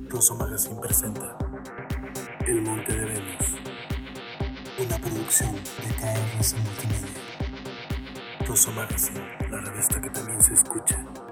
Rosso Magazine presenta El Monte de Venus, una producción de KRS Multimedia. Rosso Magazine, la revista que también se escucha.